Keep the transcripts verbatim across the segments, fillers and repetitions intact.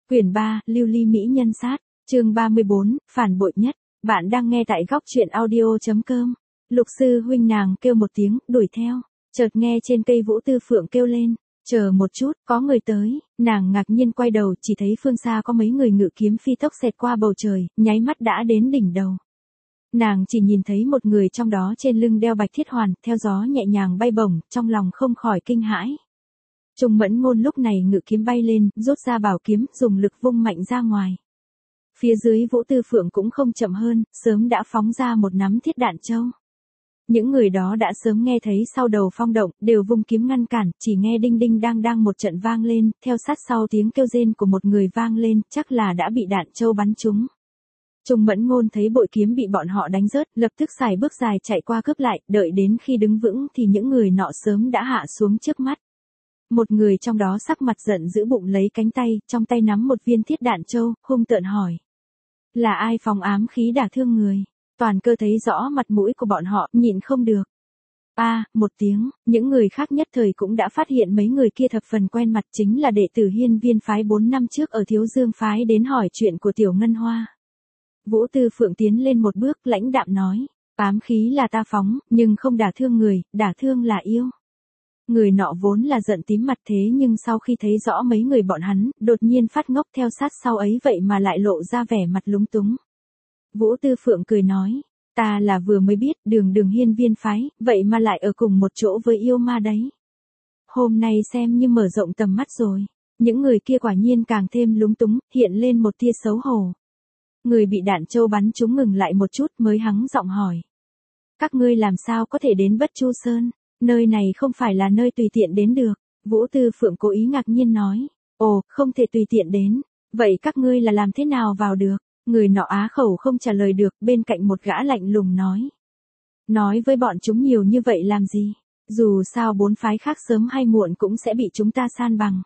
Quyển ba, Lưu Ly Mỹ Nhân Sát, chương ba mươi bốn, Phản bội nhất. Bạn đang nghe tại góc truyện audio.com. Lục sư huynh nàng kêu một tiếng, đuổi theo. Chợt nghe trên cây Vũ Tư Phượng kêu lên, chờ một chút, có người tới. Nàng ngạc nhiên quay đầu, chỉ thấy phương xa có mấy người ngự kiếm phi tốc xẹt qua bầu trời, nháy mắt đã đến đỉnh đầu. Nàng chỉ nhìn thấy một người trong đó trên lưng đeo bạch thiết hoàn, theo gió nhẹ nhàng bay bổng, trong lòng không khỏi kinh hãi. Trung Mẫn Ngôn lúc này ngự kiếm bay lên, rút ra bảo kiếm, dùng lực vung mạnh ra ngoài. Phía dưới Vũ Tư Phượng cũng không chậm hơn, sớm đã phóng ra một nắm thiết đạn châu. Những người đó đã sớm nghe thấy sau đầu phong động, đều vung kiếm ngăn cản, chỉ nghe đinh đinh đang đang một trận vang lên, theo sát sau tiếng kêu rên của một người vang lên, chắc là đã bị đạn châu bắn trúng. Trung Mẫn Ngôn thấy bội kiếm bị bọn họ đánh rớt, lập tức xài bước dài chạy qua cướp lại, đợi đến khi đứng vững thì những người nọ sớm đã hạ xuống trước mắt. Một người trong đó sắc mặt giận giữ bụng lấy cánh tay, trong tay nắm một viên thiết đạn châu, hung tợn hỏi. Là ai phóng ám khí đả thương người? Toàn Cơ thấy rõ mặt mũi của bọn họ, nhịn không được. A, à, một tiếng, những người khác nhất thời cũng đã phát hiện mấy người kia thập phần quen mặt, chính là đệ tử Hiên Viên phái bốn năm trước ở Thiếu Dương phái đến hỏi chuyện của Tiểu Ngân Hoa. Vũ Tư Phượng tiến lên một bước, lãnh đạm nói, ám khí là ta phóng, nhưng không đả thương người, đả thương là yêu. Người nọ vốn là giận tím mặt thế nhưng sau khi thấy rõ mấy người bọn hắn, đột nhiên phát ngốc theo sát sau ấy vậy mà lại lộ ra vẻ mặt lúng túng. Vũ Tư Phượng cười nói, ta là vừa mới biết đường đường Hiên Viên phái, vậy mà lại ở cùng một chỗ với yêu ma đấy. Hôm nay xem như mở rộng tầm mắt rồi, những người kia quả nhiên càng thêm lúng túng, hiện lên một tia xấu hổ. Người bị đạn châu bắn trúng ngừng lại một chút mới hắng giọng hỏi. Các ngươi làm sao có thể đến Bất Chu Sơn? Nơi này không phải là nơi tùy tiện đến được. Vũ Tư Phượng cố ý ngạc nhiên nói. Ồ, không thể tùy tiện đến. Vậy các ngươi là làm thế nào vào được? Người nọ á khẩu không trả lời được, bên cạnh một gã lạnh lùng nói. Nói với bọn chúng nhiều như vậy làm gì? Dù sao bốn phái khác sớm hay muộn cũng sẽ bị chúng ta san bằng.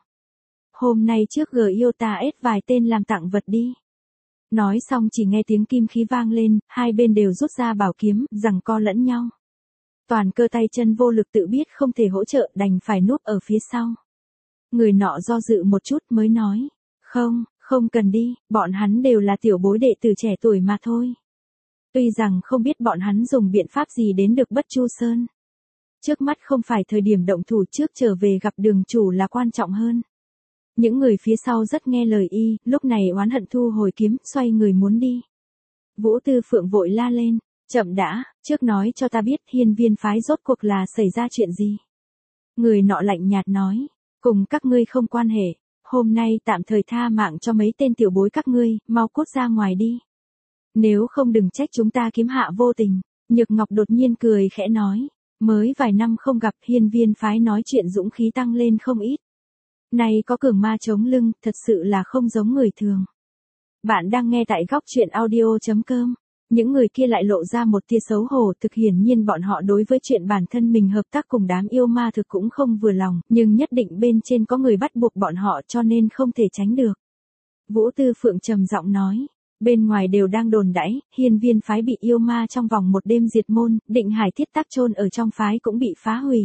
Hôm nay trước G yêu ta ết vài tên làm tặng vật đi. Nói xong chỉ nghe tiếng kim khí vang lên, hai bên đều rút ra bảo kiếm, giằng co lẫn nhau. Toàn Cơ tay chân vô lực tự biết không thể hỗ trợ, đành phải núp ở phía sau. Người nọ do dự một chút mới nói, không, không cần đi, bọn hắn đều là tiểu bối đệ tử trẻ tuổi mà thôi. Tuy rằng không biết bọn hắn dùng biện pháp gì đến được Bất Chu Sơn. Trước mắt không phải thời điểm động thủ, trước trở về gặp đường chủ là quan trọng hơn. Những người phía sau rất nghe lời y, lúc này oán hận thu hồi kiếm, xoay người muốn đi. Vũ Tư Phượng vội la lên, chậm đã, trước nói cho ta biết Hiên Viên phái rốt cuộc là xảy ra chuyện gì. Người nọ lạnh nhạt nói, cùng các ngươi không quan hệ, hôm nay tạm thời tha mạng cho mấy tên tiểu bối các ngươi, mau cút ra ngoài đi. Nếu không đừng trách chúng ta kiếm hạ vô tình. Nhược Ngọc đột nhiên cười khẽ nói, mới vài năm không gặp Hiên Viên phái nói chuyện dũng khí tăng lên không ít. Này có cường ma chống lưng, thật sự là không giống người thường. Bạn đang nghe tại góc truyện audio.com. Những người kia lại lộ ra một tia xấu hổ, thực hiển nhiên bọn họ đối với chuyện bản thân mình hợp tác cùng đám yêu ma thực cũng không vừa lòng, nhưng nhất định bên trên có người bắt buộc bọn họ cho nên không thể tránh được. Vũ Tư Phượng trầm giọng nói, bên ngoài đều đang đồn đãi, Hiên Viên phái bị yêu ma trong vòng một đêm diệt môn, Định Hải Thiết Tác chôn ở trong phái cũng bị phá hủy.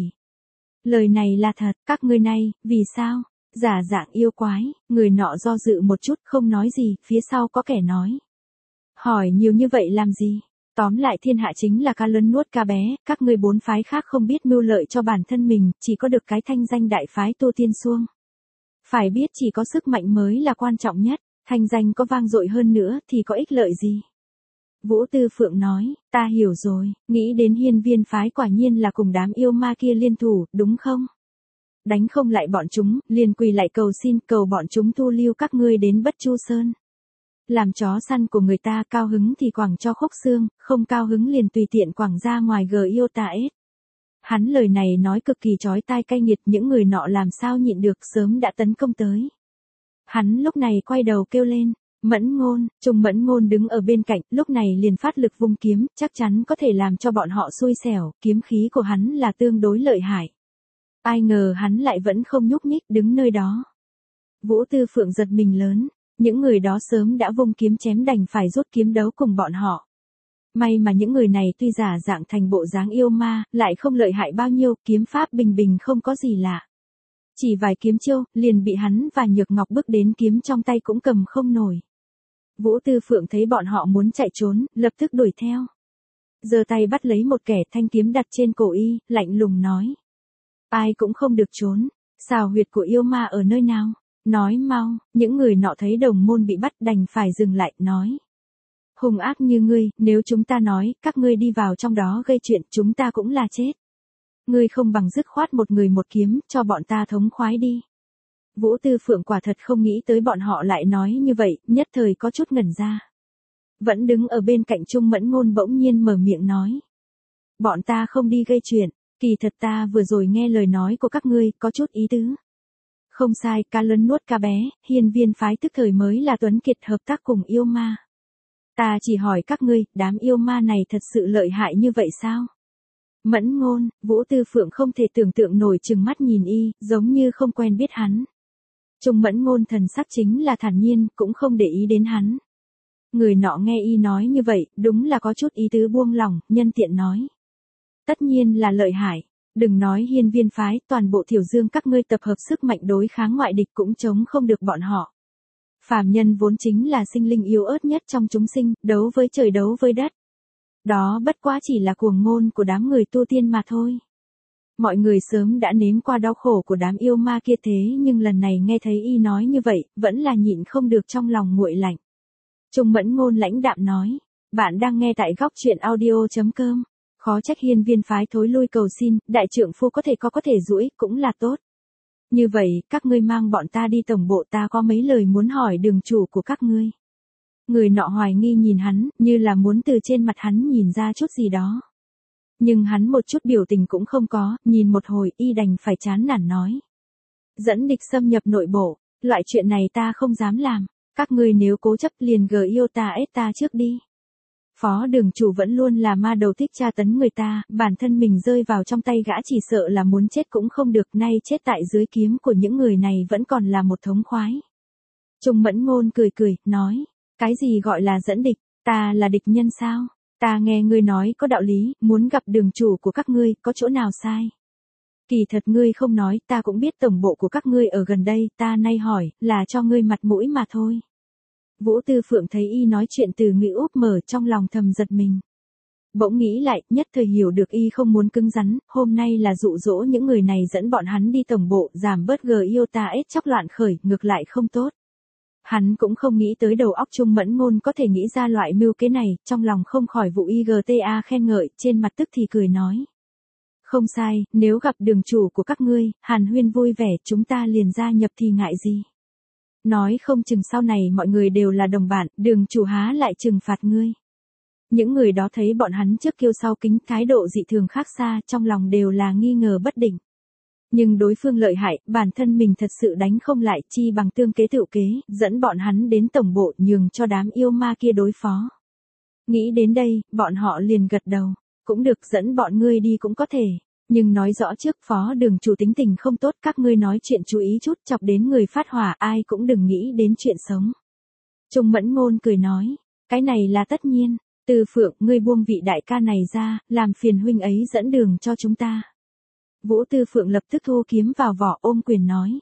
Lời này là thật, các ngươi này, vì sao? Giả dạng yêu quái, người nọ do dự một chút không nói gì, phía sau có kẻ nói. Hỏi nhiều như vậy làm gì? Tóm lại thiên hạ chính là cá lớn nuốt cá bé, các ngươi bốn phái khác không biết mưu lợi cho bản thân mình, chỉ có được cái thanh danh đại phái Tu Tiên Xuông. Phải biết chỉ có sức mạnh mới là quan trọng nhất, thanh danh có vang dội hơn nữa thì có ích lợi gì? Vũ Tư Phượng nói, ta hiểu rồi, nghĩ đến Hiên Viên phái quả nhiên là cùng đám yêu ma kia liên thủ, đúng không? Đánh không lại bọn chúng, liền quỳ lại cầu xin, cầu bọn chúng thu lưu các ngươi đến Bất Chu Sơn. Làm chó săn của người ta, cao hứng thì quẳng cho khúc xương, không cao hứng liền tùy tiện quẳng ra ngoài G yêu ta ết. Hắn lời này nói cực kỳ chói tai cay nghiệt, những người nọ làm sao nhịn được, sớm đã tấn công tới. Hắn lúc này quay đầu kêu lên, Mẫn Ngôn. Trung Mẫn Ngôn đứng ở bên cạnh, lúc này liền phát lực vung kiếm, chắc chắn có thể làm cho bọn họ xui xẻo, kiếm khí của hắn là tương đối lợi hại. Ai ngờ hắn lại vẫn không nhúc nhích, đứng nơi đó. Vũ Tư Phượng giật mình lớn, những người đó sớm đã vung kiếm chém, đành phải rút kiếm đấu cùng bọn họ. May mà những người này tuy giả dạng thành bộ dáng yêu ma, lại không lợi hại bao nhiêu, kiếm pháp bình bình không có gì lạ. Chỉ vài kiếm chiêu, liền bị hắn và Nhược Ngọc bước đến kiếm trong tay cũng cầm không nổi. Vũ Tư Phượng thấy bọn họ muốn chạy trốn, lập tức đuổi theo. Giơ tay bắt lấy một kẻ, thanh kiếm đặt trên cổ y, lạnh lùng nói. Ai cũng không được trốn, xào huyệt của yêu ma ở nơi nào? Nói mau. Những người nọ thấy đồng môn bị bắt đành phải dừng lại, nói. Hung ác như ngươi, nếu chúng ta nói, các ngươi đi vào trong đó gây chuyện, chúng ta cũng là chết. Ngươi không bằng dứt khoát một người một kiếm, cho bọn ta thống khoái đi. Vũ Tư Phượng quả thật không nghĩ tới bọn họ lại nói như vậy, nhất thời có chút ngẩn ra. Vẫn đứng ở bên cạnh Trung Mẫn Ngôn bỗng nhiên mở miệng nói. Bọn ta không đi gây chuyện, kỳ thật ta vừa rồi nghe lời nói của các ngươi, có chút ý tứ. Không sai, cá lớn nuốt cá bé, Hiên Viên phái tức thời mới là tuấn kiệt hợp tác cùng yêu ma. Ta chỉ hỏi các ngươi, đám yêu ma này thật sự lợi hại như vậy sao? Mẫn Ngôn, Vũ Tư Phượng không thể tưởng tượng nổi, chừng mắt nhìn y, giống như không quen biết hắn. Trung Mẫn Ngôn thần sắc chính là thản nhiên, cũng không để ý đến hắn. Người nọ nghe y nói như vậy, đúng là có chút ý tứ buông lỏng, nhân tiện nói. Tất nhiên là lợi hại, đừng nói Hiên Viên phái, toàn bộ Thiểu Dương các ngươi tập hợp sức mạnh đối kháng ngoại địch cũng chống không được bọn họ. Phàm nhân vốn chính là sinh linh yếu ớt nhất trong chúng sinh, đấu với trời đấu với đất. Đó bất quá chỉ là cuồng ngôn của đám người tu tiên mà thôi. Mọi người sớm đã nếm qua đau khổ của đám yêu ma kia thế nhưng lần này nghe thấy y nói như vậy, vẫn là nhịn không được trong lòng nguội lạnh. Trung Mẫn Ngôn lãnh đạm nói, bạn đang nghe tại góc truyện audio chấm com. Khó trách Hiên Viên phái thối lui cầu xin, đại trượng phu có thể có có thể duỗi, cũng là tốt. Như vậy, các ngươi mang bọn ta đi tổng bộ, ta có mấy lời muốn hỏi đường chủ của các ngươi. Người nọ hoài nghi nhìn hắn, như là muốn từ trên mặt hắn nhìn ra chút gì đó. Nhưng hắn một chút biểu tình cũng không có, nhìn một hồi y đành phải chán nản nói. Dẫn địch xâm nhập nội bộ, loại chuyện này ta không dám làm, các ngươi nếu cố chấp liền gờ yêu ta ép ta trước đi. Phó đường chủ vẫn luôn là ma đầu thích tra tấn người ta, bản thân mình rơi vào trong tay gã chỉ sợ là muốn chết cũng không được, nay chết tại dưới kiếm của những người này vẫn còn là một thống khoái. Trung Mẫn Ngôn cười cười, nói, cái gì gọi là dẫn địch, ta là địch nhân sao? Ta nghe ngươi nói có đạo lý, muốn gặp đường chủ của các ngươi, có chỗ nào sai? Kỳ thật ngươi không nói, ta cũng biết tổng bộ của các ngươi ở gần đây, ta nay hỏi, là cho ngươi mặt mũi mà thôi. Vũ Tư Phượng thấy y nói chuyện từ ngữ úp mở, trong lòng thầm giật mình. Bỗng nghĩ lại, nhất thời hiểu được y không muốn cứng rắn, hôm nay là dụ dỗ những người này dẫn bọn hắn đi tổng bộ, giảm bớt gờ yêu ta ết chóc loạn khởi, ngược lại không tốt. Hắn cũng không nghĩ tới đầu óc Trung Mẫn Ngôn có thể nghĩ ra loại mưu kế này, trong lòng không khỏi vụ i giê tê a khen ngợi, trên mặt tức thì cười nói. Không sai, nếu gặp đường chủ của các ngươi, hàn huyên vui vẻ, chúng ta liền gia nhập thì ngại gì. Nói không chừng sau này mọi người đều là đồng bạn, đường chủ há lại trừng phạt ngươi. Những người đó thấy bọn hắn trước kiêu sau kính, thái độ dị thường khác xa, trong lòng đều là nghi ngờ bất định. Nhưng đối phương lợi hại, bản thân mình thật sự đánh không lại, chi bằng tương kế tự kế, dẫn bọn hắn đến tổng bộ, nhường cho đám yêu ma kia đối phó. Nghĩ đến đây, bọn họ liền gật đầu, cũng được, dẫn bọn ngươi đi cũng có thể. Nhưng nói rõ trước, phó đường chủ tính tình không tốt, các ngươi nói chuyện chú ý chút, chọc đến người phát hỏa, ai cũng đừng nghĩ đến chuyện sống. Trung Mẫn Ngôn cười nói, cái này là tất nhiên, Tư Phượng, ngươi buông vị đại ca này ra, làm phiền huynh ấy dẫn đường cho chúng ta. Vũ Tư Phượng lập tức thu kiếm vào vỏ, ôm quyền nói.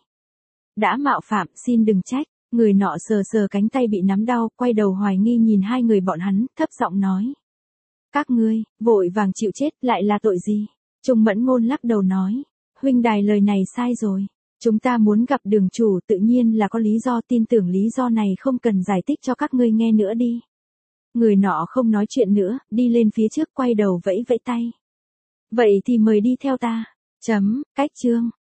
Đã mạo phạm, xin đừng trách, người nọ sờ sờ cánh tay bị nắm đau, quay đầu hoài nghi nhìn hai người bọn hắn, thấp giọng nói. Các ngươi, vội vàng chịu chết, lại là tội gì? Trung Mẫn Ngôn lắc đầu nói, huynh đài lời này sai rồi, chúng ta muốn gặp đường chủ tự nhiên là có lý do, tin tưởng lý do này không cần giải thích cho các ngươi nghe nữa đi. Người nọ không nói chuyện nữa, đi lên phía trước quay đầu vẫy vẫy tay. Vậy thì mời đi theo ta. Chấm, cách chương.